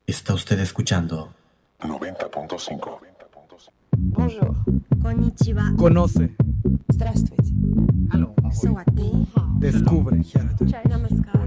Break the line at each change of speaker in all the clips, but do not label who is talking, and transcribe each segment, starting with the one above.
Está usted escuchando
90.5.
Bonjour.
Konnichiwa.
Conoce,
Здравствуйте.
Hello.
Sawate.
descubre,
Namaskar.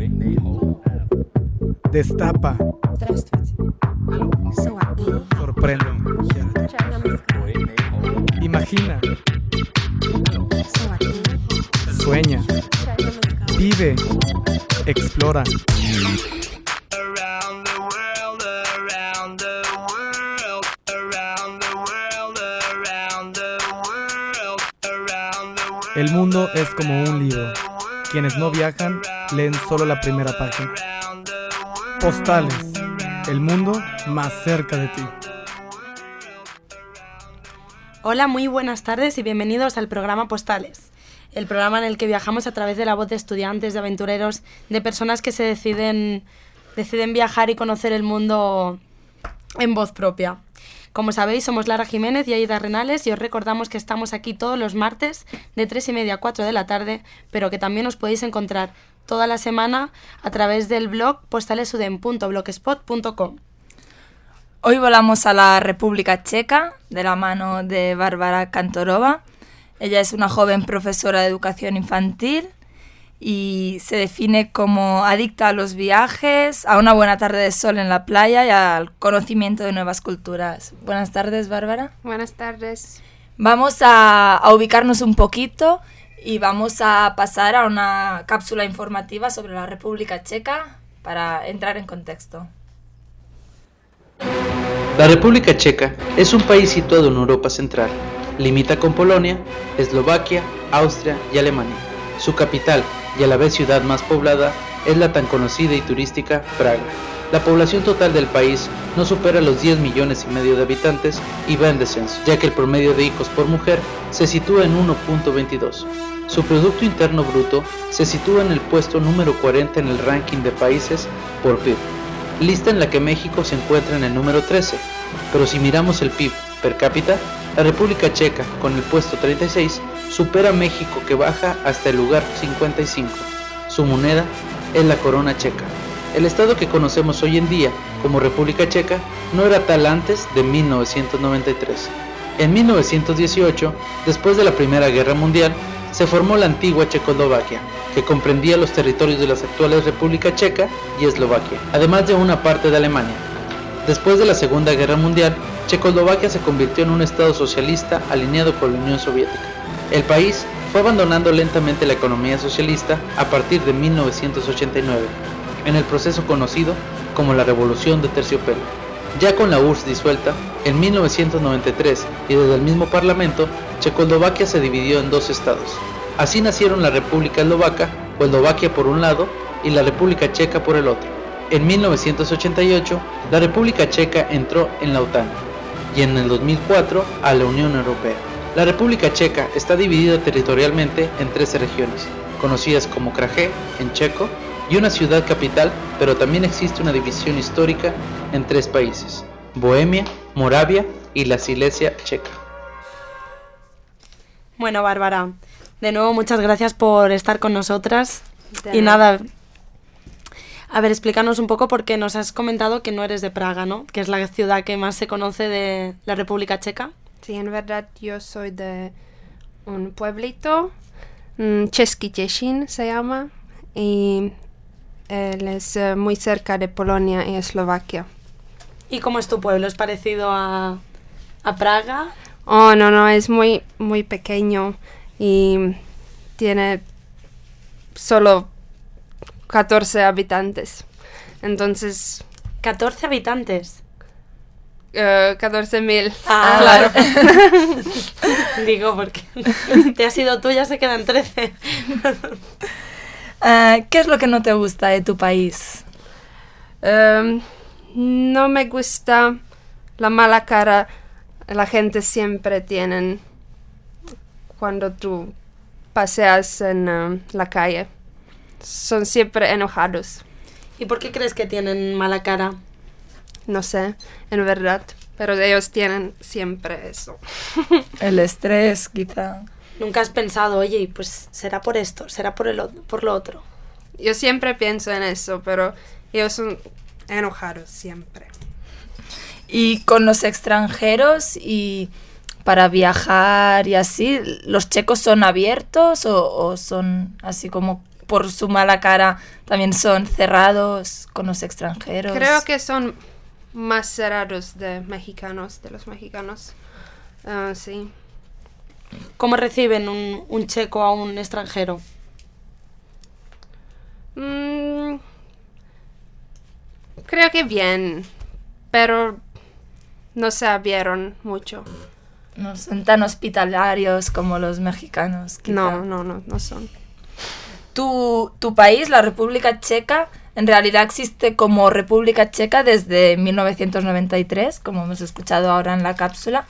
destapa,
Здравствуйте.
Sawate.
sorprende,
Namaskar.
imagina,
Sawate.
sueña,
Namaskar.
vive, explora.
Around the world, around the world, around the world, around the world, around the world.
El mundo es como un libro. Quienes no viajan leen solo la primera página. Postales, el mundo más cerca de ti.
Hola, muy buenas tardes y bienvenidos al programa Postales, el programa en el que viajamos a través de la voz de estudiantes, de aventureros, de personas que se deciden viajar y conocer el mundo en voz propia. Como sabéis, somos Lara Jiménez y Aida Renales y os recordamos que estamos aquí todos los martes de 3:30 a 4 de la tarde, pero que también os podéis encontrar toda la semana a través del blog postalesuden.blogspot.com.
Hoy volamos a la República Checa de la mano de Bárbara Kantorova. Ella es una joven profesora de educación infantil y se define como adicta a los viajes, a una buena tarde de sol en la playa y al conocimiento de nuevas culturas. Buenas tardes, Bárbara.
Buenas tardes.
Vamos a ubicarnos un poquito y vamos a pasar a una cápsula informativa sobre la República Checa para entrar en contexto.
La República Checa es un país situado en Europa Central. Limita con Polonia, Eslovaquia, Austria y Alemania. Su capital y a la vez ciudad más poblada es la tan conocida y turística Praga. La población total del país no supera los 10 millones y medio de habitantes y va en descenso, ya que el promedio de hijos por mujer se sitúa en 1.22. Su Producto Interno Bruto se sitúa en el puesto número 40 en el ranking de países por PIB, lista en la que México se encuentra en el número 13, pero si miramos el PIB per cápita, la República Checa, con el puesto 36, supera a México, que baja hasta el lugar 55. Su moneda es la corona checa. El estado que conocemos hoy en día como República Checa no era tal antes de 1993. En 1918, después de la Primera Guerra Mundial, se formó la antigua Checoslovaquia, que comprendía los territorios de las actuales República Checa y Eslovaquia, además de una parte de Alemania. Después de la Segunda Guerra Mundial, Checoslovaquia se convirtió en un estado socialista alineado con la Unión Soviética. El país fue abandonando lentamente la economía socialista a partir de 1989, en el proceso conocido como la Revolución de Terciopelo. Ya con la URSS disuelta, en 1993 y desde el mismo Parlamento, Checoslovaquia se dividió en dos estados. Así nacieron la República Eslovaca, o Eslovaquia por un lado, y la República Checa por el otro. En 1988, la República Checa entró en la OTAN y en el 2004 a la Unión Europea. La República Checa está dividida territorialmente en 13 regiones, conocidas como Kraj en checo, y una ciudad capital, pero también existe una división histórica en 3 países: Bohemia, Moravia y la Silesia Checa.
Bueno, Bárbara, de nuevo muchas gracias por estar con nosotras. Y nada, a ver, explícanos un poco, porque nos has comentado que no eres de Praga, ¿no? Que es la ciudad que más se conoce de la República Checa.
Sí, en verdad yo soy de un pueblito, Český Těšín se llama, y él es muy cerca de Polonia y Eslovaquia.
¿Y cómo es tu pueblo? ¿Es parecido a Praga?
Oh, no, es muy, muy pequeño y tiene solo 14 habitantes. Entonces...
¿14 habitantes?
14.000.
Claro. Digo, porque te has ido tú, ya se quedan 13.
¿Qué es lo que no te gusta de tu país?
No me gusta la mala cara la gente siempre tiene cuando tú paseas en la calle. Son siempre enojados.
¿Y por qué crees que tienen mala cara?
No sé, en verdad, pero ellos tienen siempre eso.
El estrés, quizá.
¿Nunca has pensado, oye, pues será por esto, será por lo otro?
Yo siempre pienso en eso, pero ellos son enojados siempre.
Y con los extranjeros y para viajar y así, ¿los checos son abiertos o son así como por su mala cara también son cerrados con los extranjeros?
Creo que son más cerrados de los mexicanos. Sí.
¿Cómo reciben un checo a un extranjero?
Creo que bien, pero no se abrieron mucho.
No son tan hospitalarios como los mexicanos, quizá.
No son.
Tu país, la República Checa, en realidad existe como República Checa desde 1993, como hemos escuchado ahora en la cápsula.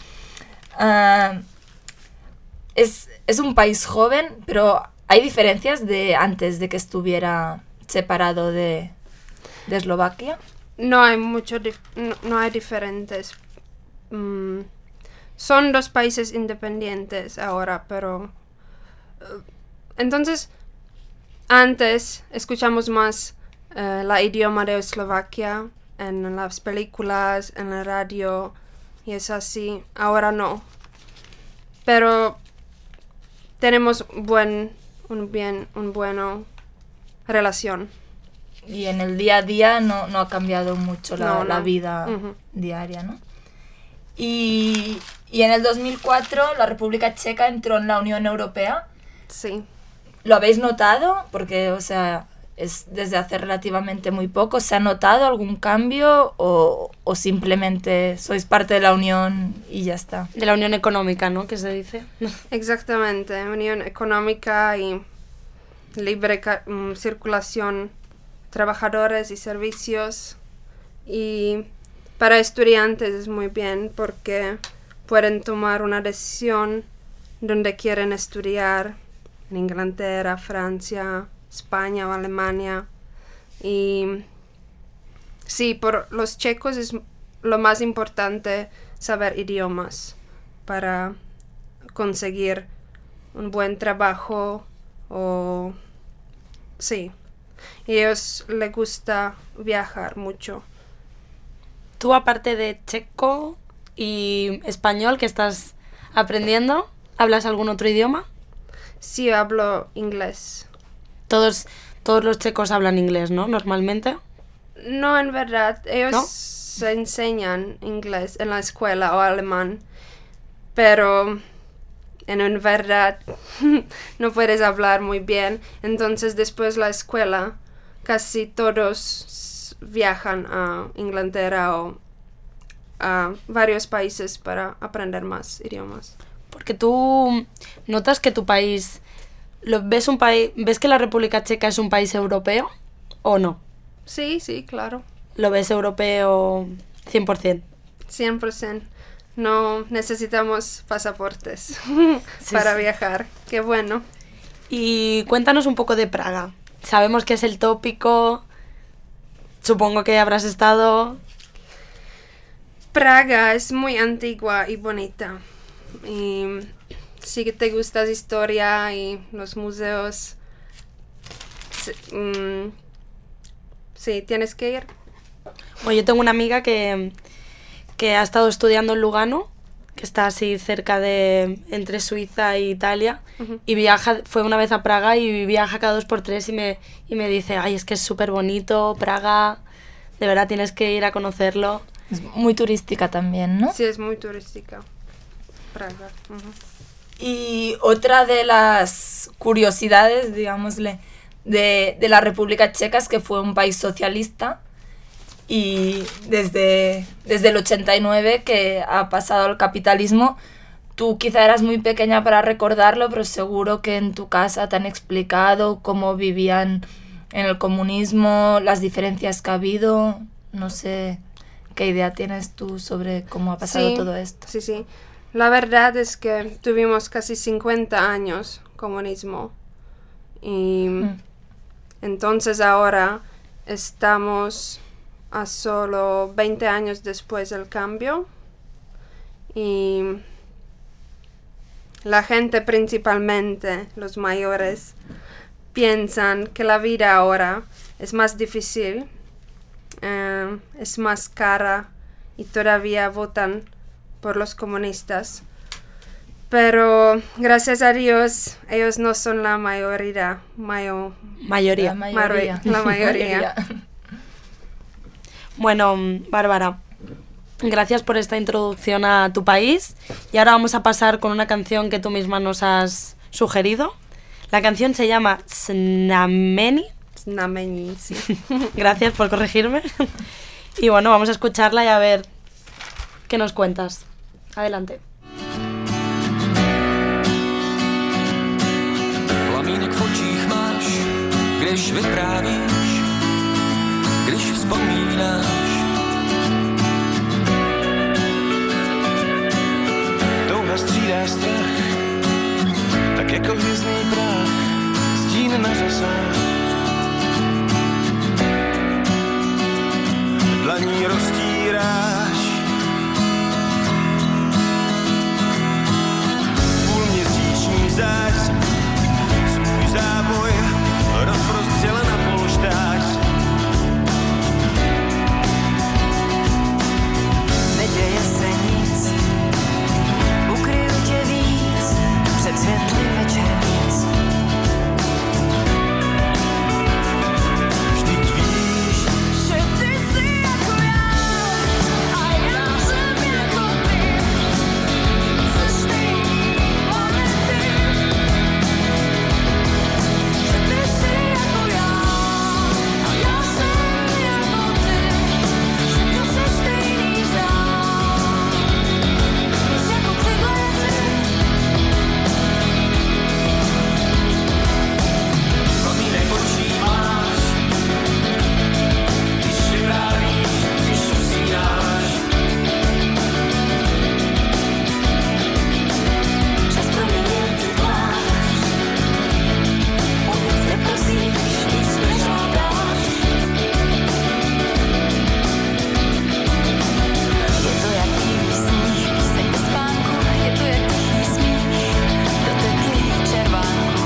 Es un país joven, pero hay diferencias de antes de que estuviera separado de Eslovaquia.
No hay no hay diferentes. Son dos países independientes ahora, pero entonces antes escuchamos más la idioma de Eslovaquia en las películas, en la radio y es así. Ahora no. Pero tenemos una buena relación.
Y en el día a día no ha cambiado mucho la vida
Ujú.
diaria, ¿no? Y en el 2004 la República Checa entró en la Unión Europea.
Sí.
¿Lo habéis notado? Porque, o sea, es desde hace relativamente muy poco. ¿Se ha notado algún cambio o simplemente sois parte de la Unión y ya está?
De la Unión Económica, ¿no? Que se dice.
Exactamente, unión económica y libre circulación, trabajadores y servicios. Y para estudiantes es muy bien porque pueden tomar una decisión donde quieren estudiar, en Inglaterra, Francia, España o Alemania. Y sí, por los checos es lo más importante saber idiomas para conseguir un buen trabajo o sí. Y a ellos les gusta viajar mucho.
Tú, aparte de checo y español que estás aprendiendo, ¿hablas algún otro idioma?
Sí, hablo inglés.
Todos los checos hablan inglés, ¿no? Normalmente.
No, en verdad, ellos
¿No?
se enseñan inglés en la escuela o alemán, pero en verdad no puedes hablar muy bien. Entonces, después de la escuela, casi todos viajan a Inglaterra o a varios países para aprender más idiomas.
Porque tú notas que tu país... ¿Ves que la República Checa es un país europeo o no?
Sí, claro.
¿Lo ves europeo 100%?
100%. No necesitamos pasaportes para viajar. Qué bueno.
Y cuéntanos un poco de Praga. Sabemos que es el tópico. Supongo que habrás estado...
Praga es muy antigua y bonita. Y si te gusta la historia y los museos, sí, tienes que ir.
Bueno, yo tengo una amiga que ha estado estudiando en Lugano, que está así cerca de entre Suiza e Italia,
Ujú.
y fue una vez a Praga y viaja cada 2x3 y me dice, ay, es que es súper bonito, Praga, de verdad tienes que ir a conocerlo.
Es muy turística también, ¿no?
Sí, es muy turística. Praga. Ujú.
Y otra de las curiosidades, digámosle, de la República Checa es que fue un país socialista y desde el 89 que ha pasado al capitalismo. Tú quizá eras muy pequeña para recordarlo, pero seguro que en tu casa te han explicado cómo vivían en el comunismo, las diferencias que ha habido. No sé qué idea tienes tú sobre cómo ha pasado
Sí,
todo esto.
Sí. La verdad es que tuvimos casi 50 años comunismo. Y entonces ahora estamos a solo 20 años después del cambio. Y la gente, principalmente los mayores, piensan que la vida ahora es más difícil, es más cara y todavía votan por los comunistas. Pero gracias a Dios, ellos no son la mayoría.
Mayoría.
La mayoría.
Bueno, Bárbara, gracias por esta introducción a tu país. Y ahora vamos a pasar con una canción que tú misma nos has sugerido. La canción se llama Znameni.
Znameni, sí.
Gracias por corregirme. Y bueno, vamos a escucharla y a ver qué nos cuentas. Adelante.
Plamínek v očích máš, když vyprávíš, když vzpomínáš. Touha střídá strach, tak jako hvězdný prach, stín na řasách. Dlaní roztíráš, půlměsíční zář, svůj záboj rozprostřela na polštář.
Neděje se nic, ukryju tě víc, před světly večernic.
Vždyť víš,
Že ty jsi jako já, a já jsem jako ty, ze stejný planety. Že ty jsi jako já, a já jsem jako ty, všechno se stejný zdá. Jsi jako cigarety.
plamínek v očích máš, když vyprávíš, když usínáš.
Čas proměnil ti tvář, o nic neprosíš, nic nežádáš. Je to jak tichý sníh, písek bez spánku, je to jak tichý smích, doteky červánku.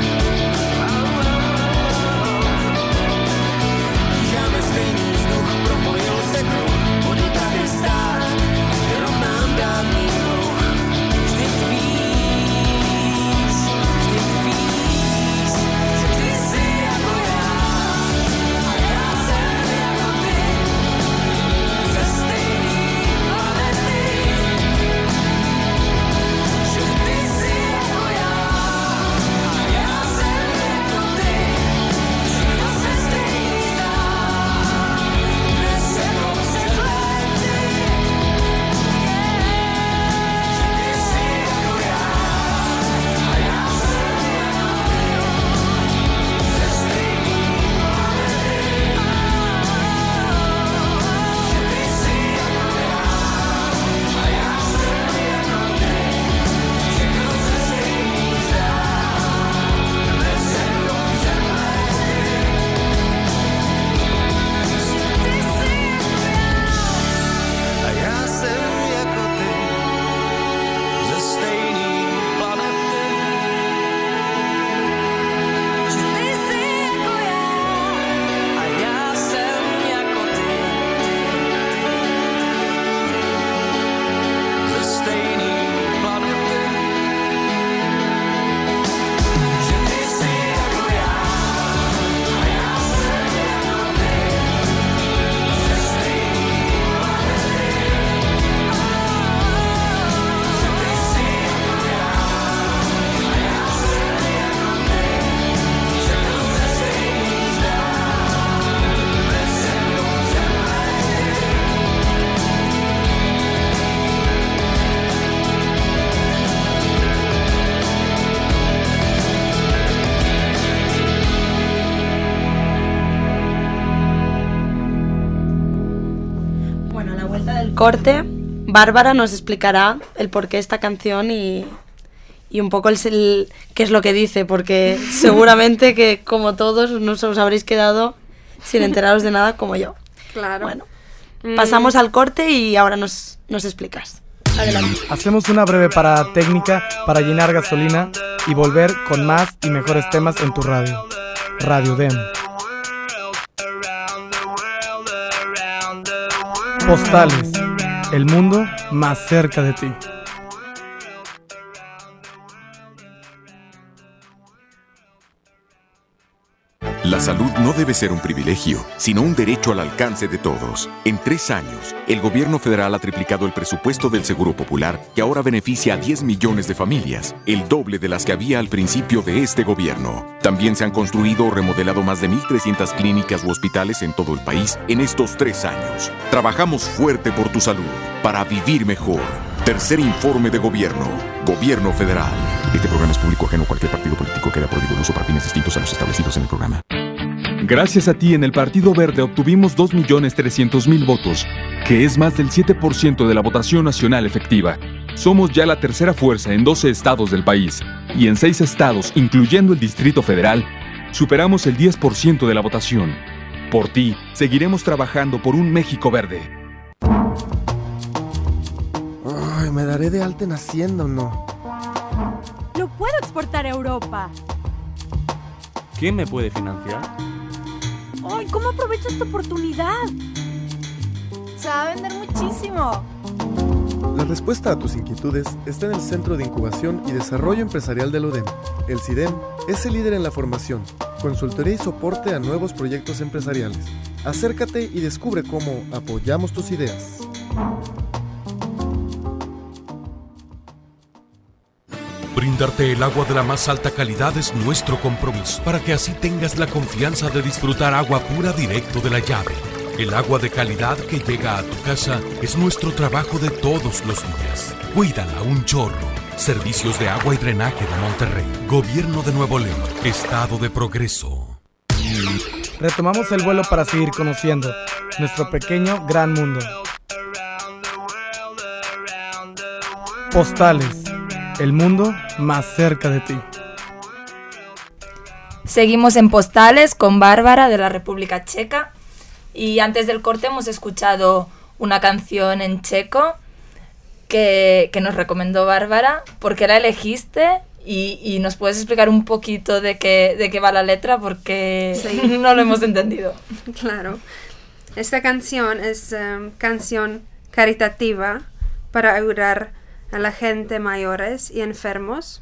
Dýcháme stejný vzduch, propojil se kruh, budu tady stát, vyrovnám dávný dluh.
Vždyť víš, že ty jsi jako já, a já jsem jako ty, ze stejný planety. Že ty jsi jako já, a já jsem jako ty, všechno se stejný zdá, dnes jako před lety. Že ty jsi jako já, a já jsem jako ty, ze stejný planety. Že ty jsi jako já, a já jsem jako ty, všechno se stejný zdá, dnes jako před lety. Že ty jsi jako já,
A já jsem jako ty, ze stejný planety.
že ty jsi jako já, a já jsem jako ty.
Ze stejný planety.
Že ty jsi jako já, a já jsem jako ty, ze stejný planety. Že ty jsi jako já, a já jsem jako ty, všechno se stejný zdá, dnes jako před lety.
Bueno, a la vuelta del corte, Bárbara nos explicará el porqué de esta canción y un poco qué es lo que dice, porque seguramente que como todos no os habréis quedado sin enteraros de nada como yo.
Claro.
Bueno, pasamos al corte y ahora nos explicas. Adelante.
Hacemos una breve parada técnica para llenar gasolina y volver con más y mejores temas en tu radio. Radio DEM. Postales, el mundo más cerca de ti.
La salud no debe ser un privilegio, sino un derecho al alcance de todos. En 3 años, el gobierno federal ha triplicado el presupuesto del Seguro Popular, que ahora beneficia a 10 millones de familias, el doble de las que había al principio de este gobierno. También se han construido o remodelado más de 1,300 clínicas u hospitales en todo el país en estos 3 años. Trabajamos fuerte por tu salud, para vivir mejor. Tercer informe de gobierno. Gobierno federal. Este programa es público ajeno a cualquier partido político. Queda prohibido el uso para fines distintos a los establecidos en el programa.
Gracias a ti, en el Partido Verde obtuvimos 2.300.000 votos, que es más del 7% de la votación nacional efectiva. Somos ya la tercera fuerza en 12 estados del país, y en 6 estados, incluyendo el Distrito Federal, superamos el 10% de la votación. Por ti, seguiremos trabajando por un México verde.
Ay, ¿me daré de alta en Hacienda o no?
¡Lo puedo exportar a Europa!
¿Quién me puede financiar?
¡Ay, cómo aprovecho esta oportunidad! ¡Se va a vender muchísimo!
La respuesta a tus inquietudes está en el Centro de Incubación y Desarrollo Empresarial del ODEM. El CIDEM es el líder en la formación, consultoría y soporte a nuevos proyectos empresariales. Acércate y descubre cómo apoyamos tus ideas.
Brindarte el agua de la más alta calidad es nuestro compromiso, para que así tengas la confianza de disfrutar agua pura directo de la llave. El agua de calidad que llega a tu casa es nuestro trabajo de todos los días. Cuídala un chorro. Servicios de agua y drenaje de Monterrey. Gobierno de Nuevo León. Estado de progreso.
Retomamos el vuelo para seguir conociendo nuestro pequeño gran mundo. Postales. El mundo más cerca de ti.
Seguimos en Postales con Bárbara de la República Checa. Y antes del corte hemos escuchado una canción en checo que nos recomendó Bárbara. ¿Por qué la elegiste? Y nos puedes explicar un poquito de qué va la letra, porque
Sí.
no lo hemos entendido.
Claro. Esta canción es canción caritativa para ayudar a la gente mayores y enfermos.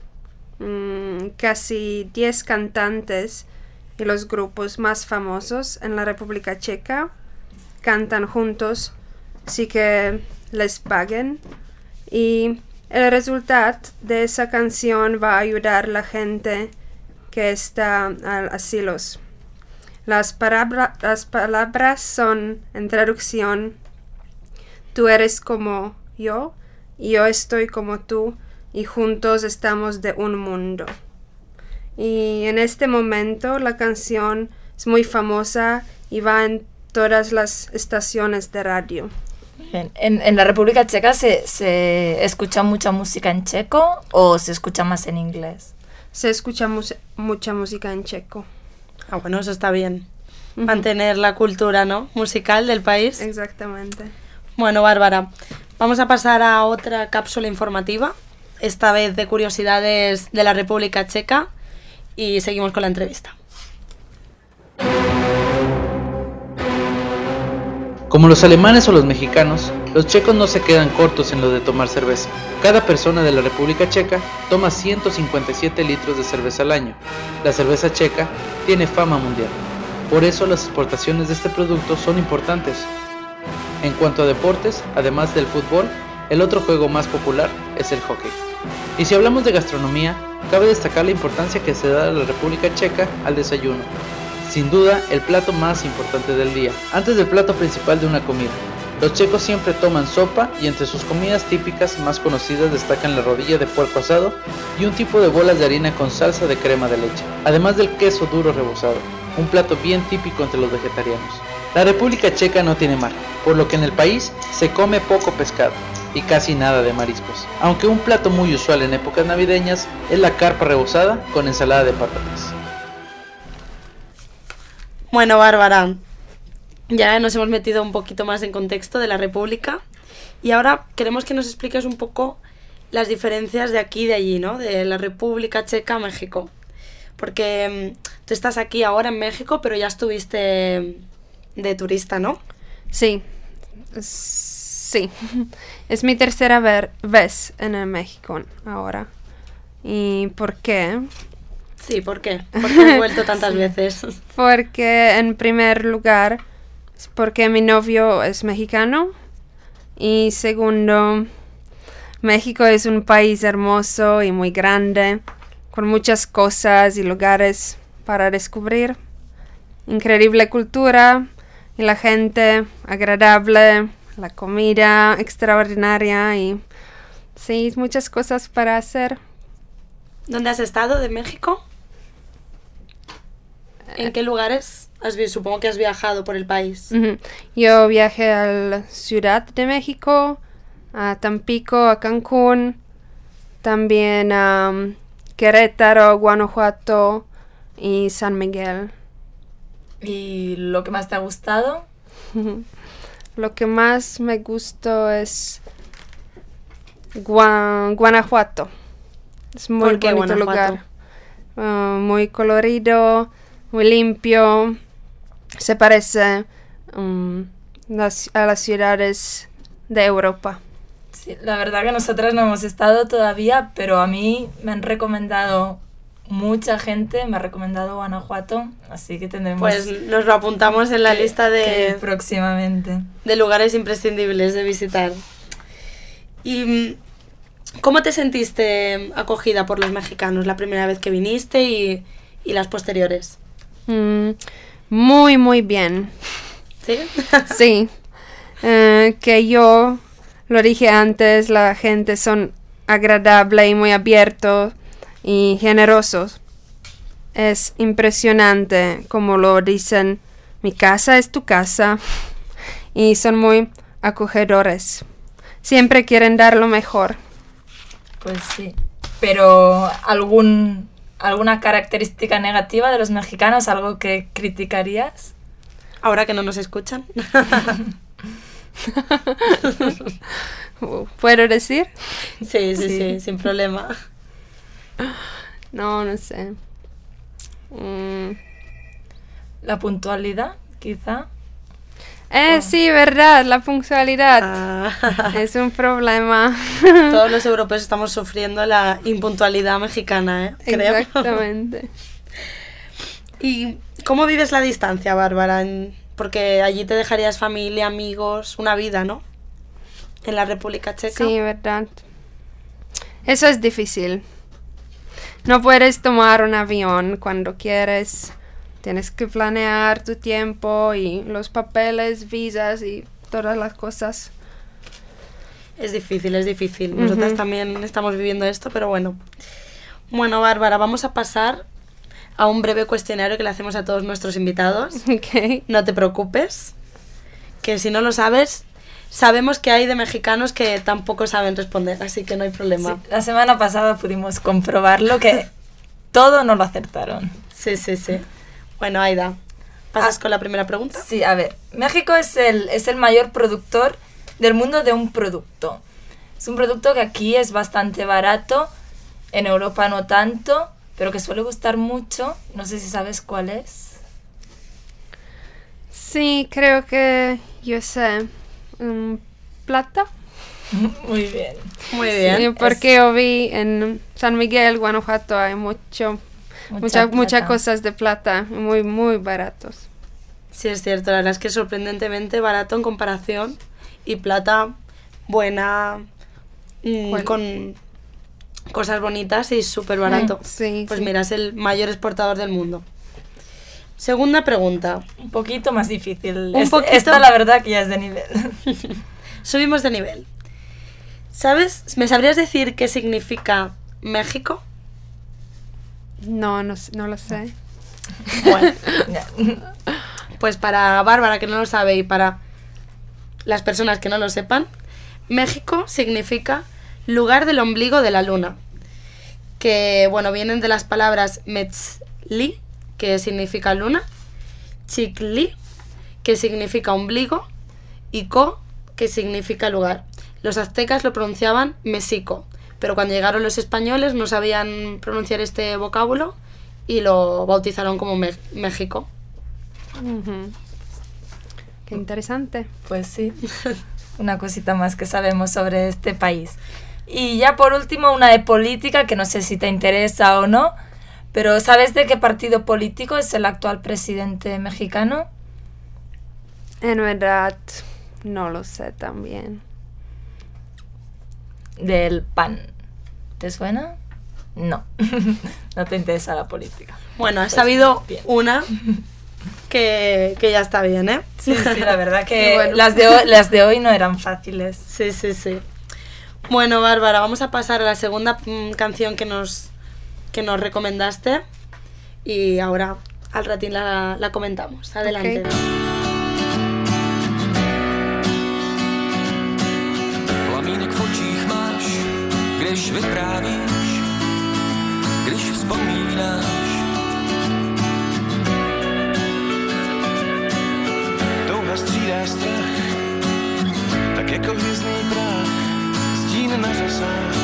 Casi 10 cantantes y los grupos más famosos en la República Checa cantan juntos, sí que les paguen, y el resultado de esa canción va a ayudar a la gente que está en asilos. Las palabras son, en traducción, tú eres como yo, y yo estoy como tú, y juntos estamos de un mundo. Y en este momento la canción es muy famosa y va en todas las estaciones de radio.
Bien. ¿En la República Checa se escucha mucha música en checo o se escucha más en inglés?
Se escucha mucha música en checo.
Ah, bueno, eso está bien. Mantener la cultura, ¿no?, musical del país.
Exactamente.
Bueno, Bárbara, vamos a pasar a otra cápsula informativa, esta vez de curiosidades de la República Checa, y seguimos con la entrevista.
Como los alemanes o los mexicanos, los checos no se quedan cortos en lo de tomar cerveza. Cada persona de la República Checa toma 157 litros de cerveza al año. La cerveza checa tiene fama mundial. Por eso las exportaciones de este producto son importantes. En cuanto a deportes, además del fútbol, el otro juego más popular es el hockey. Y si hablamos de gastronomía, cabe destacar la importancia que se da a la República Checa al desayuno. Sin duda, el plato más importante del día, antes del plato principal de una comida. Los checos siempre toman sopa y entre sus comidas típicas más conocidas destacan la rodilla de puerco asado y un tipo de bolas de harina con salsa de crema de leche, además del queso duro rebozado, un plato bien típico entre los vegetarianos. La República Checa no tiene mar, por lo que en el país se come poco pescado y casi nada de mariscos, aunque un plato muy usual en épocas navideñas es la carpa rebozada con ensalada de patatas.
Bueno, Bárbara, ya nos hemos metido un poquito más en contexto de la República y ahora queremos que nos expliques un poco las diferencias de aquí y de allí, ¿no?, de la República Checa a México. Porque tú estás aquí ahora en México, pero ya estuviste de turista, ¿no?
Sí. Sí, es mi tercera vez en México ahora. ¿Y por qué?
Sí, ¿por qué? ¿Por qué he vuelto tantas veces?
Porque en primer lugar, es porque mi novio es mexicano. Y segundo, México es un país hermoso y muy grande, con muchas cosas y lugares para descubrir. Increíble cultura y la gente agradable, la comida extraordinaria y sí, muchas cosas para hacer.
¿Dónde has estado de México? ¿En qué lugares? Supongo que has viajado por el país.
Ujú. Yo viajé a la Ciudad de México, a Tampico, a Cancún, también a Querétaro, Guanajuato y San Miguel.
¿Y lo que más te ha gustado?
Lo que más me gustó es Guanajuato. Es muy
¿Por qué
bonito
Guanajuato?
lugar. Muy colorido, muy limpio. Se parece a las ciudades de Europa.
Sí, la verdad que nosotras no hemos estado todavía, pero a mí me han recomendado mucha gente, me ha recomendado Guanajuato, así que tendremos...
Pues nos lo apuntamos en la lista
que próximamente.
De lugares imprescindibles de visitar. ¿Y cómo te sentiste acogida por los mexicanos la primera vez que viniste y las posteriores?
Muy, muy bien.
¿Sí?
Sí. Que yo lo dije antes, la gente son agradable y muy abiertos y generosos. Es impresionante como lo dicen, mi casa es tu casa. Y son muy acogedores. Siempre quieren dar lo mejor.
Pues sí. Pero ¿alguna característica negativa de los mexicanos? ¿Algo que criticarías?
Ahora que no nos escuchan.
¿Puedo decir?
Sí, sin problema.
No sé.
¿La puntualidad, quizá?
Sí, verdad, la puntualidad es un problema.
Todos los europeos estamos sufriendo la impuntualidad mexicana, creo.
Exactamente.
¿Y cómo vives la distancia, Bárbara? Porque allí te dejarías familia, amigos, una vida, ¿no? En la República Checa.
Sí, verdad. Eso es difícil. No puedes tomar un avión cuando quieres. Tienes que planear tu tiempo y los papeles, visas y todas las cosas.
Es difícil. Nosotras también estamos viviendo esto, pero bueno. Bueno, Bárbara, vamos a pasar a un breve cuestionario que le hacemos a todos nuestros invitados.
Okay.
No te preocupes, que si no lo sabes, sabemos que hay de mexicanos que tampoco saben responder, así que no hay problema.
Sí, la semana pasada pudimos comprobarlo, que todo no lo acertaron.
Sí. Bueno, Aida, ¿pasas con la primera pregunta?
Sí, a ver. México es el mayor productor del mundo de un producto. Es un producto que aquí es bastante barato, en Europa no tanto, pero que suele gustar mucho. No sé si sabes cuál es.
Sí, creo que yo sé. ¿Plata?
Muy bien.
Sí, porque yo vi en San Miguel, Guanajuato, hay muchas cosas de plata, muy, muy baratos.
Sí, es cierto, la verdad es que es sorprendentemente barato en comparación y plata buena, con cosas bonitas y súper barato.
Sí,
pues
sí.
mira, es el mayor exportador del mundo. Segunda pregunta.
Un poquito más difícil.
Un poquito.
Esta la verdad que ya es de nivel.
Subimos de nivel. ¿Sabes? ¿Me sabrías decir qué significa México?
No lo sé.
Bueno, pues para Bárbara, que no lo sabe, y para las personas que no lo sepan, México significa lugar del ombligo de la luna, que bueno, vienen de las palabras metzli, que significa luna, chicli, que significa ombligo, y co, que significa lugar. Los aztecas lo pronunciaban México, pero cuando llegaron los españoles no sabían pronunciar este vocábulo y lo bautizaron como México.
Qué interesante.
Pues sí, una cosita más que sabemos sobre este país. Y ya por último, una de política, que no sé si te interesa o no, pero ¿sabes de qué partido político es el actual presidente mexicano?
En verdad, no lo sé también.
Del PAN. ¿Te suena? No, no te interesa la política.
Bueno, has
Pues
sabido
bien.
una que ya está bien, ¿eh?
Sí, la verdad que
Bueno.
las de hoy no eran fáciles.
Sí. Bueno, Bárbara, vamos a pasar a la segunda canción que nos recomendaste y ahora al ratín la comentamos. Adelante.
Ok.
Plamínek v očích máš, když vyprávíš, když vzpomínáš. Touha střídá strach, tak jako hvězdný prach, stín na řasách.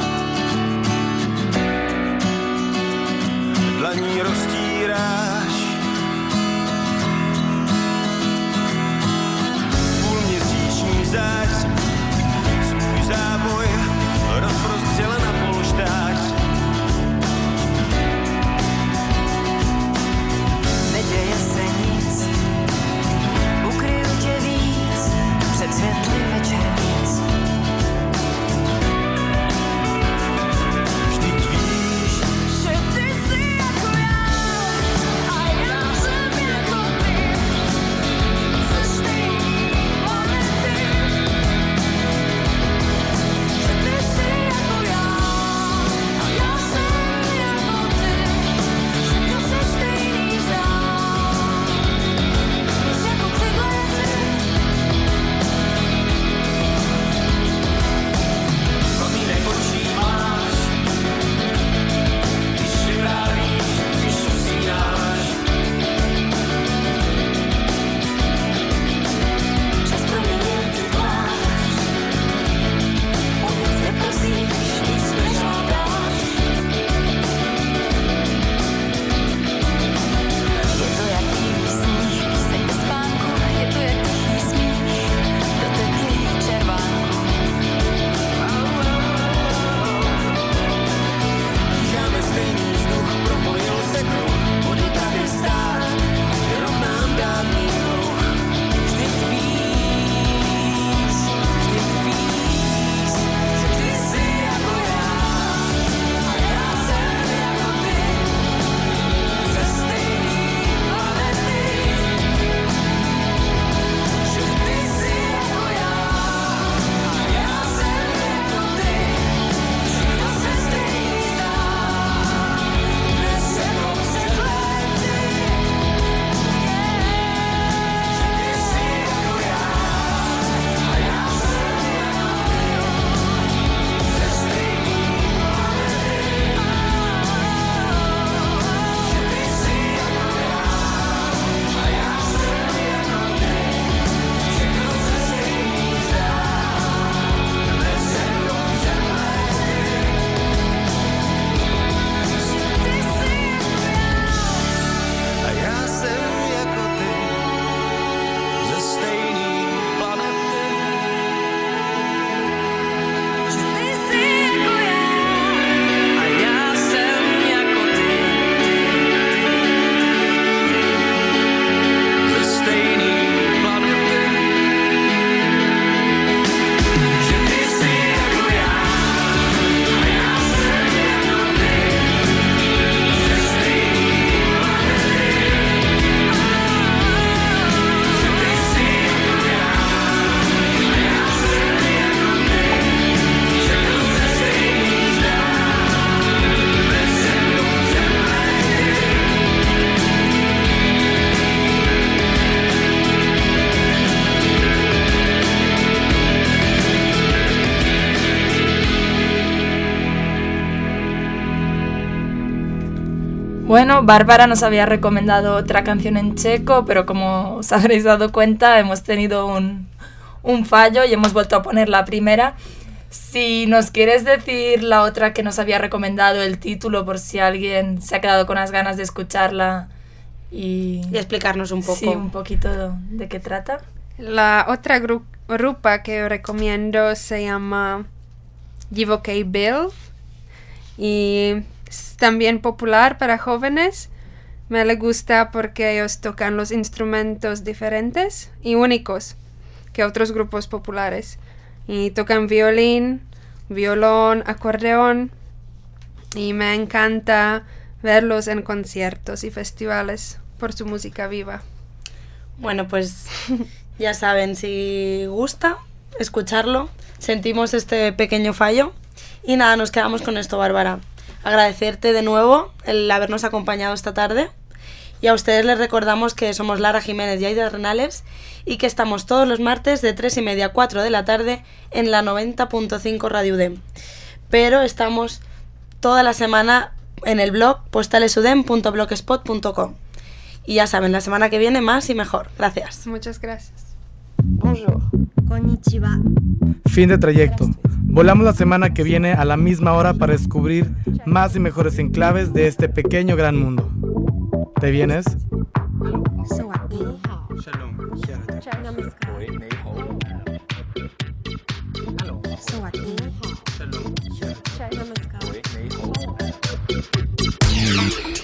Dlaní roztíráš, půlměsíční zář, svůj záboj rozprostřela na polštář.
Neděje se nic, ukryju tě víc, před světlým večernic.
Vždyť víš,
Že ty jsi jako já, a já jsem jako ty, ze stejný planety. Že ty jsi jako já, a já jsem jako ty, všechno se stejný zdá. Dnes jako před lety.
plamínek v očích máš, když vyprávíš, když usínáš.
Čas proměnil ti tvář, o nic neprosíš, nic nežádáš. Je to jak tichý sníh, píseň bez spánku, je to jak tichý smích, dotek je červánku.
Dýcháme stejný vzduch, propojil se kruh, budu tady stát, jenom nám dávný dluh. Vždyť víš, že ty jsi jako já,
A já jsem jako ty,
ze stejný planety.
že ty jsi jako já, a já jsem jako ty, všechno se stejný zdá. Dnes jako před lety. Že ty jsi jako já, a já jsem jako ty, ze stejný planety. Že ty jsi jako já, a já jsem jako ty, všechno se stejný zdá. Dnes jako před lety. Že ty jsi jako
A já jsem jako ty, ze stejný planety.
Že ty jsi jako já,
A já jsem jako ty, ze stejný planety. Že ty jsi jako já, a já jsem jako ty, ze stejný planety. Že ty jsi jako já, a já jsem jako ty, všechno se stejný zdá. Dnes jako před lety.
Bueno, Bárbara nos había recomendado otra canción en checo, pero como os habréis dado cuenta, hemos tenido un fallo y hemos vuelto a poner la primera. Si nos quieres decir la otra que nos había recomendado, el título, por si alguien se ha quedado con las ganas de escucharla y
explicarnos un poco.
Sí, un poquito de qué trata.
La otra grupa que recomiendo se llama Divoký Bill y es también popular para jóvenes. Me le gusta porque ellos tocan los instrumentos diferentes y únicos que otros grupos populares. Y tocan violín, violón, acordeón y me encanta verlos en conciertos y festivales por su música viva.
Bueno, pues ya saben, si gusta escucharlo, sentimos este pequeño fallo y nada, nos quedamos con esto, Bárbara. Agradecerte de nuevo el habernos acompañado esta tarde y a ustedes les recordamos que somos Lara Jiménez y Aida Renales y que estamos todos los martes de 3:30 a 4 de la tarde en la 90.5 Radio UDEM. Pero estamos toda la semana en el blog postalesudem.blogspot.com. Y ya saben, la semana que viene más y mejor. Gracias.
Muchas gracias.
Bonjour.
Konnichiwa.
Fin de trayecto. Volamos la semana que viene a la misma hora para descubrir más y mejores enclaves de este pequeño gran mundo. ¿Te vienes?
Sawasdee. Sawasdee. Namaskar.